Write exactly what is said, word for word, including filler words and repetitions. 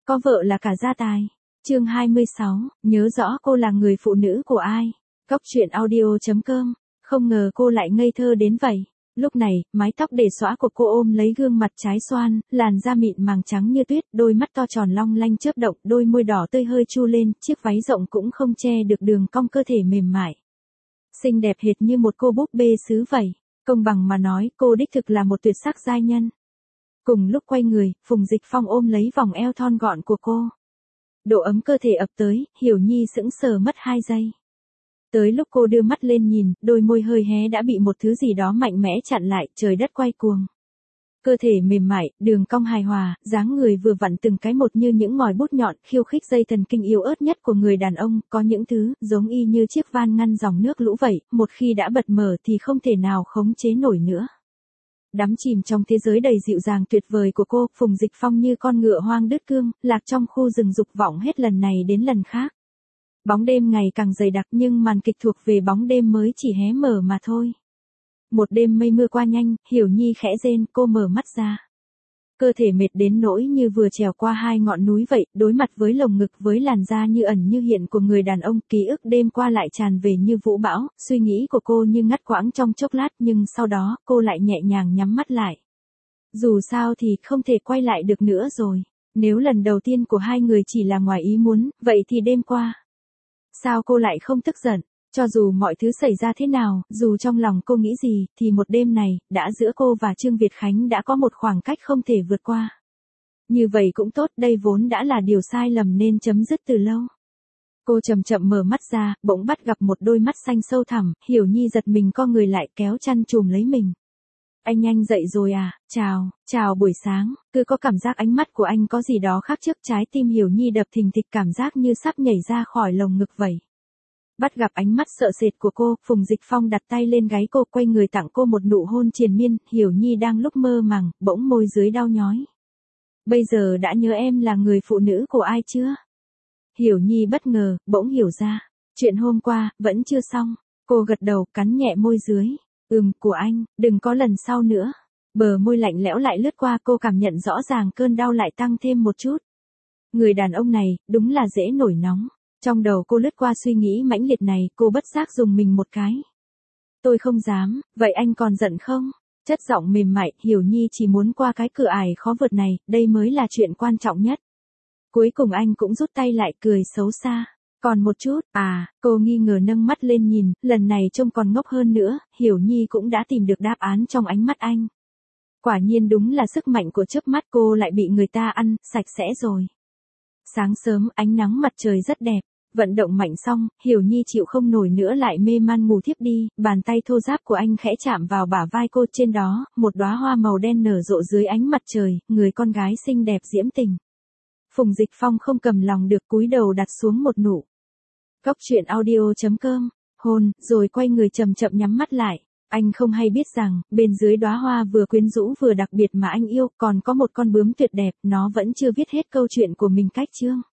có vợ là cả gia tài. Chương hai mươi sáu, nhớ rõ cô là người phụ nữ của ai. Góc truyện audio chấm com, không ngờ cô lại ngây thơ đến vậy. Lúc này, mái tóc để xõa của cô ôm lấy gương mặt trái xoan, làn da mịn màng trắng như tuyết, đôi mắt to tròn long lanh chớp động, đôi môi đỏ tươi hơi chu lên, chiếc váy rộng cũng không che được đường cong cơ thể mềm mại. Xinh đẹp hệt như một cô búp bê sứ vậy, công bằng mà nói, cô đích thực là một tuyệt sắc giai nhân. Cùng lúc quay người, Phùng Dịch Phong ôm lấy vòng eo thon gọn của cô. Độ ấm cơ thể ập tới, Hiểu Nhi sững sờ mất hai giây. Tới lúc cô đưa mắt lên nhìn, đôi môi hơi hé đã bị một thứ gì đó mạnh mẽ chặn lại, trời đất quay cuồng. Cơ thể mềm mại, đường cong hài hòa, dáng người vừa vặn từng cái một như những ngòi bút nhọn, khiêu khích dây thần kinh yếu ớt nhất của người đàn ông, có những thứ, giống y như chiếc van ngăn dòng nước lũ vậy, một khi đã bật mở thì không thể nào khống chế nổi nữa. Đắm chìm trong thế giới đầy dịu dàng tuyệt vời của cô, Phùng Dịch Phong như con ngựa hoang đứt cương, lạc trong khu rừng dục vọng hết lần này đến lần khác. Bóng đêm ngày càng dày đặc nhưng màn kịch thuộc về bóng đêm mới chỉ hé mở mà thôi. Một đêm mây mưa qua nhanh, Hiểu Nhi khẽ rên, cô mở mắt ra. Cơ thể mệt đến nỗi như vừa trèo qua hai ngọn núi vậy, đối mặt với lồng ngực với làn da như ẩn như hiện của người đàn ông, ký ức đêm qua lại tràn về như vũ bão, suy nghĩ của cô như ngắt quãng trong chốc lát nhưng sau đó cô lại nhẹ nhàng nhắm mắt lại. Dù sao thì không thể quay lại được nữa rồi, nếu lần đầu tiên của hai người chỉ là ngoài ý muốn, vậy thì đêm qua. Sao cô lại không tức giận? Cho dù mọi thứ xảy ra thế nào, dù trong lòng cô nghĩ gì, thì một đêm này, đã giữa cô và Trương Việt Khánh đã có một khoảng cách không thể vượt qua. Như vậy cũng tốt, đây vốn đã là điều sai lầm nên chấm dứt từ lâu. Cô chậm chậm mở mắt ra, bỗng bắt gặp một đôi mắt xanh sâu thẳm, Hiểu Nhi giật mình co người lại kéo chăn trùm lấy mình. Anh nhanh dậy rồi à, chào, chào buổi sáng, cứ có cảm giác ánh mắt của anh có gì đó khác trước, trái tim Hiểu Nhi đập thình thịch cảm giác như sắp nhảy ra khỏi lồng ngực vậy. Bắt gặp ánh mắt sợ sệt của cô, Phùng Dịch Phong đặt tay lên gáy cô, quay người tặng cô một nụ hôn triền miên, Hiểu Nhi đang lúc mơ màng, bỗng môi dưới đau nhói. Bây giờ đã nhớ em là người phụ nữ của ai chưa? Hiểu Nhi bất ngờ, bỗng hiểu ra, chuyện hôm qua, vẫn chưa xong, cô gật đầu, cắn nhẹ môi dưới, ừm, của anh, đừng có lần sau nữa. Bờ môi lạnh lẽo lại lướt qua, cô cảm nhận rõ ràng cơn đau lại tăng thêm một chút. Người đàn ông này, đúng là dễ nổi nóng. Trong đầu cô lướt qua suy nghĩ mãnh liệt này, cô bất giác dùng mình một cái. Tôi không dám, vậy anh còn giận không? Chất giọng mềm mại, Hiểu Nhi chỉ muốn qua cái cửa ải khó vượt này, đây mới là chuyện quan trọng nhất. Cuối cùng anh cũng rút tay lại, cười xấu xa. Còn một chút, à, cô nghi ngờ nâng mắt lên nhìn, lần này trông còn ngốc hơn nữa, Hiểu Nhi cũng đã tìm được đáp án trong ánh mắt anh. Quả nhiên đúng là sức mạnh của chớp mắt, cô lại bị người ta ăn, sạch sẽ rồi. Sáng sớm, ánh nắng mặt trời rất đẹp, vận động mạnh xong, Hiểu Nhi chịu không nổi nữa lại mê man ngủ thiếp đi, bàn tay thô ráp của anh khẽ chạm vào bả vai cô, trên đó, một đóa hoa màu đen nở rộ dưới ánh mặt trời, người con gái xinh đẹp diễm tình. Phùng Dịch Phong không cầm lòng được, cúi đầu đặt xuống một nụ. Góc truyện audio chấm com, hôn, rồi quay người chậm chậm nhắm mắt lại. Anh không hay biết rằng, bên dưới đóa hoa vừa quyến rũ vừa đặc biệt mà anh yêu, còn có một con bướm tuyệt đẹp, nó vẫn chưa viết hết câu chuyện của mình cách chương.